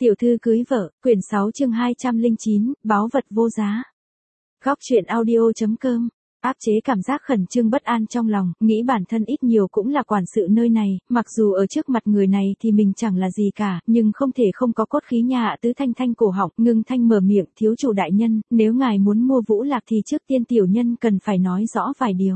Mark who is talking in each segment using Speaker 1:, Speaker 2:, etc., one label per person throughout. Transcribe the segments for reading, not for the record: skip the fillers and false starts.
Speaker 1: Tiểu thư cưới vợ, quyển 6 chương 209, báu vật vô giá. Góc truyện audio.com. Áp chế cảm giác khẩn trương bất an trong lòng, nghĩ bản thân ít nhiều cũng là quản sự nơi này, mặc dù ở trước mặt người này thì mình chẳng là gì cả, nhưng không thể không có cốt khí nhà. Tứ Thanh thanh cổ họng, ngưng thanh mở miệng, thiếu chủ đại nhân, nếu ngài muốn mua Vũ Lạc thì trước tiên tiểu nhân cần phải nói rõ vài điều.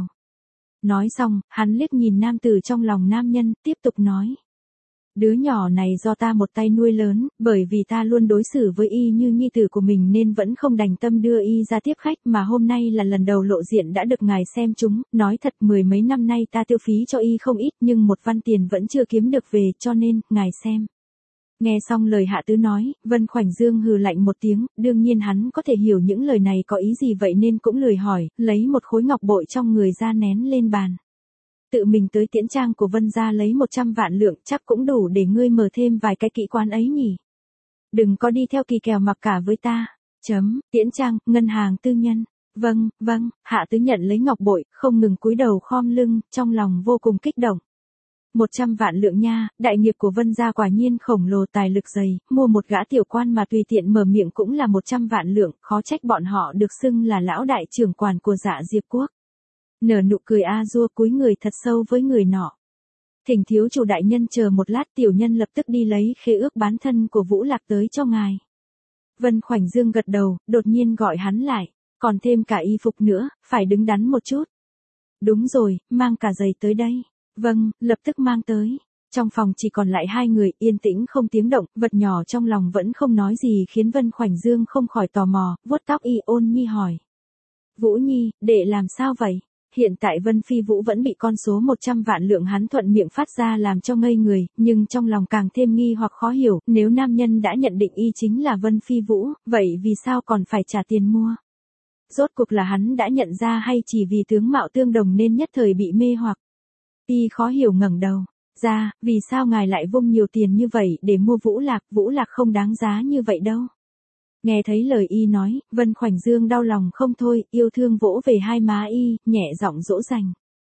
Speaker 1: Nói xong, hắn liếc nhìn nam tử trong lòng nam nhân, tiếp tục nói. Đứa nhỏ này do ta một tay nuôi lớn, bởi vì ta luôn đối xử với y như nhi tử của mình nên vẫn không đành tâm đưa y ra tiếp khách, mà hôm nay là lần đầu lộ diện đã được ngài xem chúng, nói thật mười mấy năm nay ta tiêu phí cho y không ít nhưng một văn tiền vẫn chưa kiếm được về, cho nên, ngài xem. Nghe xong lời Hạ Tứ nói, Vân Khoảnh Dương hừ lạnh một tiếng, đương nhiên hắn có thể hiểu những lời này có ý gì vậy nên cũng lười hỏi, lấy một khối ngọc bội trong người ra nén lên bàn. Tự mình tới Tiễn Trang của Vân gia lấy 100 vạn lượng, chắc cũng đủ để ngươi mở thêm vài cái kỹ quán ấy nhỉ. Đừng có đi theo kỳ kèo mặc cả với ta. Tiễn Trang, ngân hàng tư nhân. Vâng, Hạ Tứ nhận lấy ngọc bội, không ngừng cúi đầu khom lưng, trong lòng vô cùng kích động. 100 vạn lượng nha, đại nghiệp của Vân gia quả nhiên khổng lồ, tài lực dày, mua một gã tiểu quan mà tùy tiện mở miệng cũng là 100 vạn lượng, khó trách bọn họ được xưng là lão đại trưởng quản của Dạ Diệp quốc. Nở nụ cười dua cúi người thật sâu với người nọ. Thỉnh thiếu chủ đại nhân chờ một lát, tiểu nhân lập tức đi lấy khế ước bán thân của Vũ Lạc tới cho ngài. Vân Khoảnh Dương gật đầu, đột nhiên gọi hắn lại, còn thêm cả y phục nữa, phải đứng đắn một chút. Đúng rồi, mang cả giày tới đây. Vâng, lập tức mang tới. Trong phòng chỉ còn lại hai người, yên tĩnh không tiếng động, vật nhỏ trong lòng vẫn không nói gì khiến Vân Khoảnh Dương không khỏi tò mò, vuốt tóc y ôn nhi hỏi. Vũ Nhi, đệ làm sao vậy? Hiện tại Vân Phi Vũ vẫn bị con số 100 vạn lượng hắn thuận miệng phát ra làm cho ngây người, nhưng trong lòng càng thêm nghi hoặc khó hiểu, nếu nam nhân đã nhận định y chính là Vân Phi Vũ, vậy vì sao còn phải trả tiền mua? Rốt cuộc là hắn đã nhận ra hay chỉ vì tướng mạo tương đồng nên nhất thời bị mê hoặc? Y khó hiểu ngẩng đầu ra, vì sao ngài lại vung nhiều tiền như vậy để mua Vũ Lạc không đáng giá như vậy đâu. Nghe thấy lời y nói, Vân Khoảnh Dương đau lòng không thôi, yêu thương vỗ về hai má y, nhẹ giọng dỗ dành.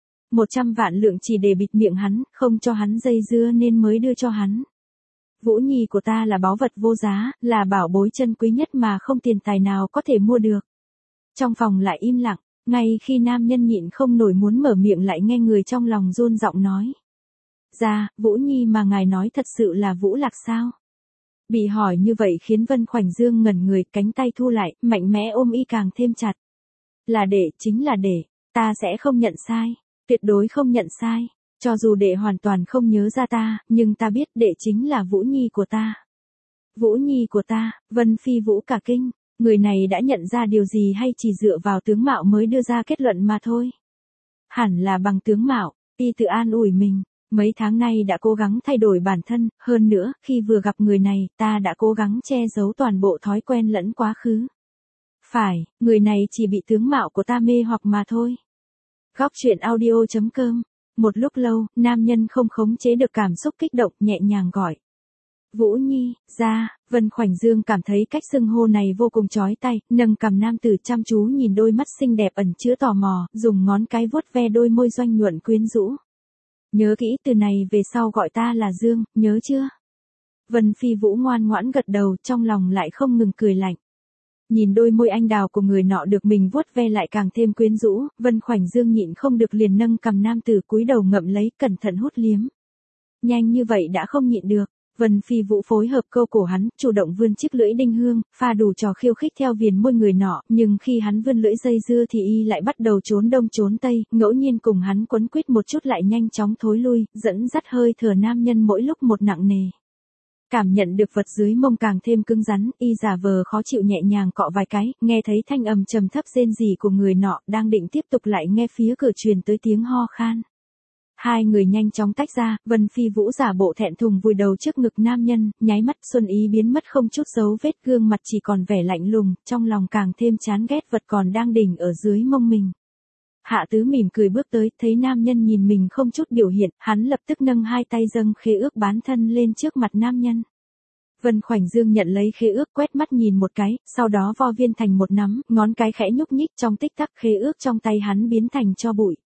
Speaker 1: 100 vạn lượng chỉ để bịt miệng hắn, không cho hắn dây dưa nên mới đưa cho hắn. Vũ Nhi của ta là báu vật vô giá, là bảo bối chân quý nhất mà không tiền tài nào có thể mua được. Trong phòng lại im lặng, ngay khi nam nhân nhịn không nổi muốn mở miệng lại nghe người trong lòng run giọng nói. Dạ, Vũ Nhi mà ngài nói thật sự là Vũ Lạc sao? Bị hỏi như vậy khiến Vân Khoảnh Dương ngẩn người, cánh tay thu lại, mạnh mẽ ôm y càng thêm chặt. Là đệ, chính là đệ, ta sẽ không nhận sai, tuyệt đối không nhận sai, cho dù đệ hoàn toàn không nhớ ra ta, nhưng ta biết đệ chính là Vũ Nhi của ta. Vũ Nhi của ta, Vân Phi Vũ cả kinh, người này đã nhận ra điều gì hay chỉ dựa vào tướng mạo mới đưa ra kết luận mà thôi. Hẳn là bằng tướng mạo, y tự an ủi mình. Mấy tháng nay đã cố gắng thay đổi bản thân, hơn nữa, khi vừa gặp người này, ta đã cố gắng che giấu toàn bộ thói quen lẫn quá khứ. Phải, người này chỉ bị tướng mạo của ta mê hoặc mà thôi. Góc truyện audio.com. Một lúc lâu, nam nhân không khống chế được cảm xúc kích động, nhẹ nhàng gọi. Vũ Nhi, ra, Vân Khoảnh Dương cảm thấy cách xưng hô này vô cùng chói tai, nâng cằm nam tử chăm chú nhìn đôi mắt xinh đẹp ẩn chứa tò mò, dùng ngón cái vuốt ve đôi môi doanh nhuận quyến rũ. Nhớ kỹ từ này về sau gọi ta là Dương, nhớ chưa? Vân Phi Vũ ngoan ngoãn gật đầu, trong lòng lại không ngừng cười lạnh. Nhìn đôi môi anh đào của người nọ được mình vuốt ve lại càng thêm quyến rũ, Vân Khoảnh Dương nhịn không được liền nâng cằm nam tử cúi đầu ngậm lấy, cẩn thận hút liếm. Nhanh như vậy đã không nhịn được, Vân Phi Vũ phối hợp câu cổ hắn, chủ động vươn chiếc lưỡi đinh hương, pha đủ trò khiêu khích theo viền môi người nọ, nhưng khi hắn vươn lưỡi dây dưa thì y lại bắt đầu trốn đông trốn tây, ngẫu nhiên cùng hắn quấn quýt một chút lại nhanh chóng thối lui, dẫn dắt hơi thở nam nhân mỗi lúc một nặng nề. Cảm nhận được vật dưới mông càng thêm cứng rắn, y giả vờ khó chịu nhẹ nhàng cọ vài cái, nghe thấy thanh âm trầm thấp rên rỉ của người nọ, đang định tiếp tục lại nghe phía cửa truyền tới tiếng ho khan. Hai người nhanh chóng tách ra, Vân Phi Vũ giả bộ thẹn thùng vùi đầu trước ngực nam nhân, nháy mắt xuân ý biến mất không chút dấu vết, gương mặt chỉ còn vẻ lạnh lùng, trong lòng càng thêm chán ghét vật còn đang đỉnh ở dưới mông mình. Hạ Tứ mỉm cười bước tới, thấy nam nhân nhìn mình không chút biểu hiện, hắn lập tức nâng hai tay dâng khế ước bán thân lên trước mặt nam nhân. Vân Khoảnh Dương nhận lấy khế ước, quét mắt nhìn một cái, sau đó vo viên thành một nắm, ngón cái khẽ nhúc nhích, trong tích tắc khế ước trong tay hắn biến thành tro bụi.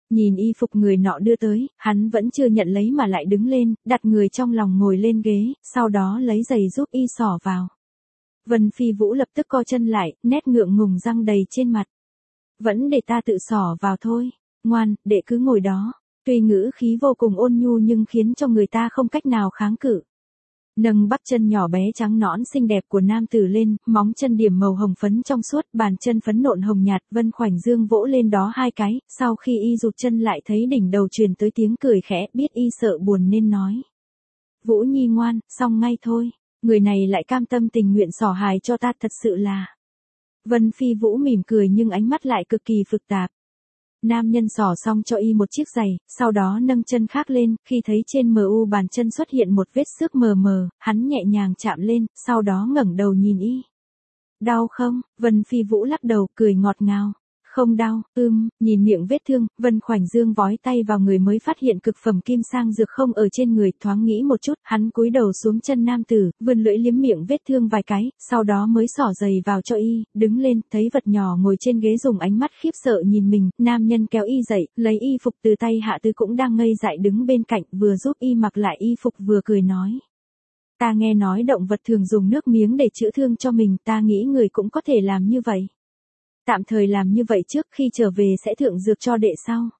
Speaker 1: Nhìn y phục người nọ đưa tới, hắn vẫn chưa nhận lấy mà lại đứng lên, đặt người trong lòng ngồi lên ghế, sau đó lấy giày giúp y xỏ vào. Vân Phi Vũ lập tức co chân lại, nét ngượng ngùng răng đầy trên mặt. Vẫn để ta tự xỏ vào thôi, ngoan, đệ cứ ngồi đó. Tuy ngữ khí vô cùng ôn nhu nhưng khiến cho người ta không cách nào kháng cự. Nâng bắp chân nhỏ bé trắng nõn xinh đẹp của nam tử lên, móng chân điểm màu hồng phấn trong suốt, bàn chân phấn nộn hồng nhạt, Vân Khoảnh Dương vỗ lên đó 2 cái, sau khi y rụt chân lại thấy đỉnh đầu truyền tới tiếng cười khẽ, biết y sợ buồn nên nói. Vũ Nhi ngoan, xong ngay thôi, người này lại cam tâm tình nguyện xỏ hài cho ta, thật sự là. Vân Phi Vũ mỉm cười nhưng ánh mắt lại cực kỳ phức tạp. Nam nhân xỏ xong cho y một chiếc giày, sau đó nâng chân khác lên, khi thấy trên mu bàn chân xuất hiện một vết xước mờ mờ, hắn nhẹ nhàng chạm lên, sau đó ngẩng đầu nhìn y. Đau không? Vân Phi Vũ lắc đầu, cười ngọt ngào. Không đau, nhìn miệng vết thương, Vân Khoảnh Dương vói tay vào người mới phát hiện cực phẩm kim sang dược không ở trên người, thoáng nghĩ một chút, hắn cúi đầu xuống chân nam tử, vươn lưỡi liếm miệng vết thương vài cái, sau đó mới xỏ giày vào cho y, đứng lên, thấy vật nhỏ ngồi trên ghế dùng ánh mắt khiếp sợ nhìn mình, nam nhân kéo y dậy, lấy y phục từ tay Hạ Tứ cũng đang ngây dại đứng bên cạnh, vừa giúp y mặc lại y phục vừa cười nói. Ta nghe nói động vật thường dùng nước miếng để chữa thương cho mình, ta nghĩ người cũng có thể làm như vậy. Tạm thời làm như vậy trước, khi trở về sẽ thượng dược cho đệ sau.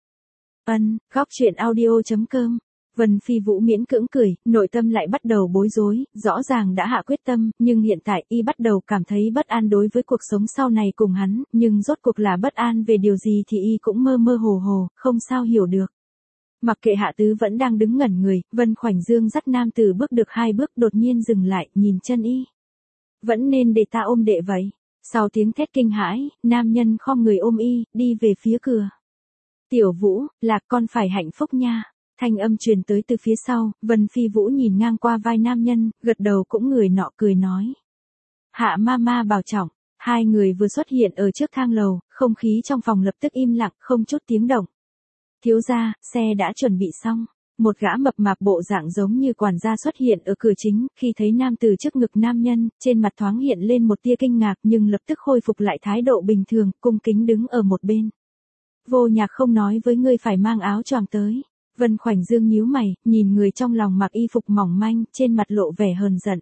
Speaker 1: Góc truyện audio.com. Vân Phi Vũ miễn cưỡng cười, nội tâm lại bắt đầu bối rối, rõ ràng đã hạ quyết tâm, nhưng hiện tại y bắt đầu cảm thấy bất an đối với cuộc sống sau này cùng hắn, nhưng rốt cuộc là bất an về điều gì thì y cũng mơ mơ hồ hồ, không sao hiểu được. Mặc kệ Hạ Tứ vẫn đang đứng ngẩn người, Vân Khoảnh Dương dắt nam tử bước được 2 bước đột nhiên dừng lại, nhìn chân y. Vẫn nên để ta ôm đệ vậy. Sau tiếng thét kinh hãi, nam nhân khom người ôm y, đi về phía cửa. Tiểu Vũ, là con phải hạnh phúc nha. Thanh âm truyền tới từ phía sau, Vân Phi Vũ nhìn ngang qua vai nam nhân, gật đầu cũng người nọ cười nói. Hạ mama bảo trọng, 2 người vừa xuất hiện ở trước thang lầu, không khí trong phòng lập tức im lặng, không chút tiếng động. Thiếu gia, xe đã chuẩn bị xong. Một gã mập mạp bộ dạng giống như quản gia xuất hiện ở cửa chính, khi thấy nam tử trước ngực nam nhân, trên mặt thoáng hiện lên một tia kinh ngạc nhưng lập tức khôi phục lại thái độ bình thường, cung kính đứng ở một bên. Vô Nhạc không nói với ngươi phải mang áo choàng tới. Vân Khoảnh Dương nhíu mày, nhìn người trong lòng mặc y phục mỏng manh, trên mặt lộ vẻ hờn giận.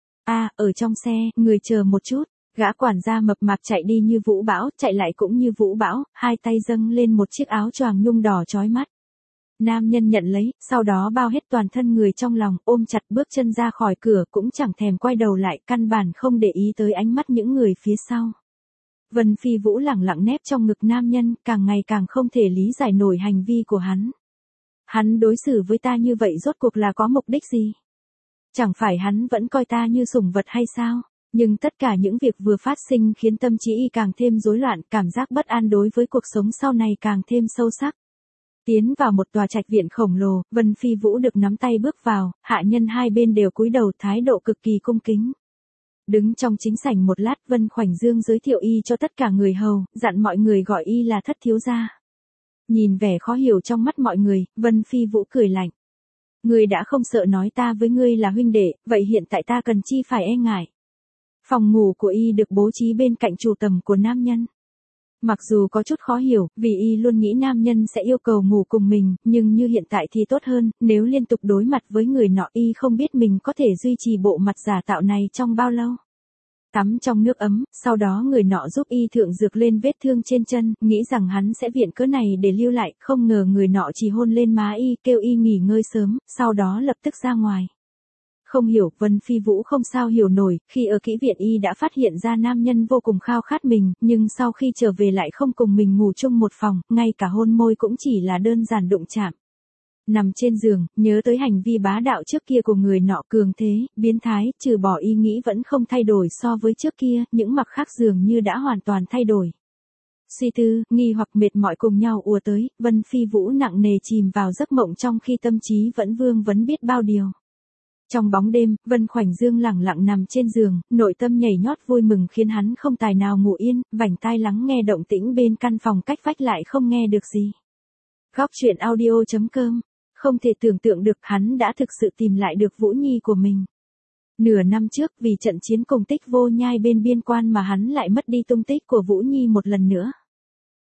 Speaker 1: Ở trong xe, người chờ một chút. Gã quản gia mập mạp chạy đi như vũ bão, chạy lại cũng như vũ bão, 2 tay dâng lên một chiếc áo choàng nhung đỏ chói mắt. Nam nhân nhận lấy, sau đó bao hết toàn thân người trong lòng, ôm chặt bước chân ra khỏi cửa, cũng chẳng thèm quay đầu lại, căn bản không để ý tới ánh mắt những người phía sau. Vân Phi Vũ lẳng lặng nép trong ngực nam nhân, càng ngày càng không thể lý giải nổi hành vi của hắn. Hắn đối xử với ta như vậy rốt cuộc là có mục đích gì? Chẳng phải hắn vẫn coi ta như sủng vật hay sao? Nhưng tất cả những việc vừa phát sinh khiến tâm trí y càng thêm rối loạn, cảm giác bất an đối với cuộc sống sau này càng thêm sâu sắc. Tiến vào một tòa trạch viện khổng lồ, Vân Phi Vũ được nắm tay bước vào, hạ nhân hai bên đều cúi đầu, thái độ cực kỳ cung kính. Đứng trong chính sảnh một lát, Vân Khoảnh Dương giới thiệu y cho tất cả người hầu, dặn mọi người gọi y là Thất thiếu gia. Nhìn vẻ khó hiểu trong mắt mọi người, Vân Phi Vũ cười lạnh. Ngươi đã không sợ nói ta với ngươi là huynh đệ, vậy hiện tại ta cần chi phải e ngại. Phòng ngủ của y được bố trí bên cạnh chủ tầm của nam nhân. Mặc dù có chút khó hiểu, vì y luôn nghĩ nam nhân sẽ yêu cầu ngủ cùng mình, nhưng như hiện tại thì tốt hơn, nếu liên tục đối mặt với người nọ y không biết mình có thể duy trì bộ mặt giả tạo này trong bao lâu. Tắm trong nước ấm, sau đó người nọ giúp y thượng dược lên vết thương trên chân, nghĩ rằng hắn sẽ viện cớ này để lưu lại, không ngờ người nọ chỉ hôn lên má y, kêu y nghỉ ngơi sớm, sau đó lập tức ra ngoài. Không hiểu, Vân Phi Vũ không sao hiểu nổi, khi ở kỹ viện y đã phát hiện ra nam nhân vô cùng khao khát mình, nhưng sau khi trở về lại không cùng mình ngủ chung một phòng, ngay cả hôn môi cũng chỉ là đơn giản đụng chạm. Nằm trên giường, nhớ tới hành vi bá đạo trước kia của người nọ cường thế, biến thái, trừ bỏ ý nghĩ vẫn không thay đổi so với trước kia, những mặt khác dường như đã hoàn toàn thay đổi. Suy tư, nghi hoặc mệt mỏi cùng nhau ùa tới, Vân Phi Vũ nặng nề chìm vào giấc mộng trong khi tâm trí vẫn vương vấn biết bao điều. Trong bóng đêm, Vân Khoảnh Dương lẳng lặng nằm trên giường, nội tâm nhảy nhót vui mừng khiến hắn không tài nào ngủ yên, vành tai lắng nghe động tĩnh bên căn phòng cách vách lại không nghe được gì. Góc truyện audio.com. Không thể tưởng tượng được hắn đã thực sự tìm lại được Vũ Nhi của mình. Nửa năm trước vì trận chiến cùng Tích Vô Nhai bên biên quan mà hắn lại mất đi tung tích của Vũ Nhi một lần nữa.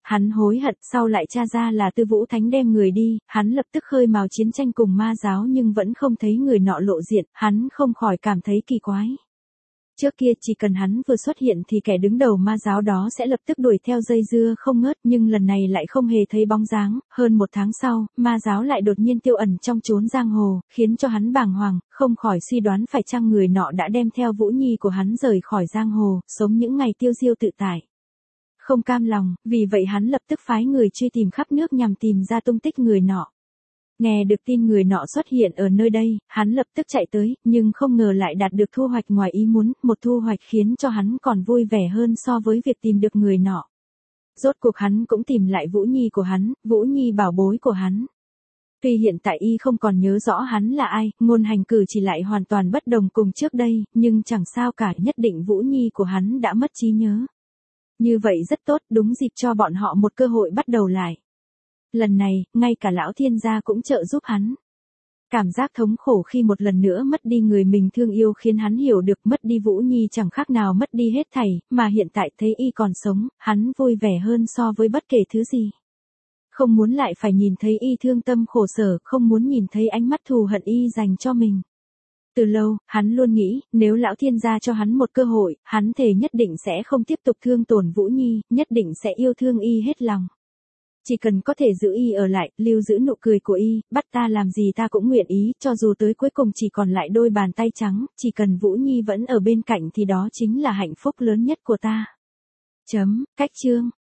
Speaker 1: hắn hối hận, sau lại tra ra là Tư Vũ Thánh đem người đi, hắn lập tức khơi mào chiến tranh cùng ma giáo nhưng vẫn không thấy người nọ lộ diện, hắn không khỏi cảm thấy kỳ quái. Trước kia chỉ cần hắn vừa xuất hiện thì kẻ đứng đầu ma giáo đó sẽ lập tức đuổi theo dây dưa không ngớt, nhưng lần này lại không hề thấy bóng dáng, hơn 1 tháng sau, ma giáo lại đột nhiên tiêu ẩn trong chốn giang hồ, khiến cho hắn bàng hoàng, không khỏi suy đoán phải chăng người nọ đã đem theo Vũ Nhi của hắn rời khỏi giang hồ, sống những ngày tiêu diêu tự tại. Không cam lòng, vì vậy hắn lập tức phái người truy tìm khắp nước nhằm tìm ra tung tích người nọ. Nghe được tin người nọ xuất hiện ở nơi đây, hắn lập tức chạy tới, nhưng không ngờ lại đạt được thu hoạch ngoài ý muốn, một thu hoạch khiến cho hắn còn vui vẻ hơn so với việc tìm được người nọ. Rốt cuộc hắn cũng tìm lại Vũ Nhi của hắn, Vũ Nhi bảo bối của hắn. Tuy hiện tại y không còn nhớ rõ hắn là ai, ngôn hành cử chỉ lại hoàn toàn bất đồng cùng trước đây, nhưng chẳng sao cả, nhất định Vũ Nhi của hắn đã mất trí nhớ. Như vậy rất tốt, đúng dịp cho bọn họ một cơ hội bắt đầu lại. Lần này, ngay cả lão thiên gia cũng trợ giúp hắn. Cảm giác thống khổ khi một lần nữa mất đi người mình thương yêu khiến hắn hiểu được mất đi Vũ Nhi chẳng khác nào mất đi hết thảy, mà hiện tại thấy y còn sống, hắn vui vẻ hơn so với bất kể thứ gì. Không muốn lại phải nhìn thấy y thương tâm khổ sở, không muốn nhìn thấy ánh mắt thù hận y dành cho mình. Từ lâu, hắn luôn nghĩ, nếu lão thiên gia cho hắn một cơ hội, hắn thề nhất định sẽ không tiếp tục thương tổn Vũ Nhi, nhất định sẽ yêu thương y hết lòng. Chỉ cần có thể giữ y ở lại, lưu giữ nụ cười của y, bắt ta làm gì ta cũng nguyện ý, cho dù tới cuối cùng chỉ còn lại đôi bàn tay trắng, chỉ cần Vũ Nhi vẫn ở bên cạnh thì đó chính là hạnh phúc lớn nhất của ta. Cách chương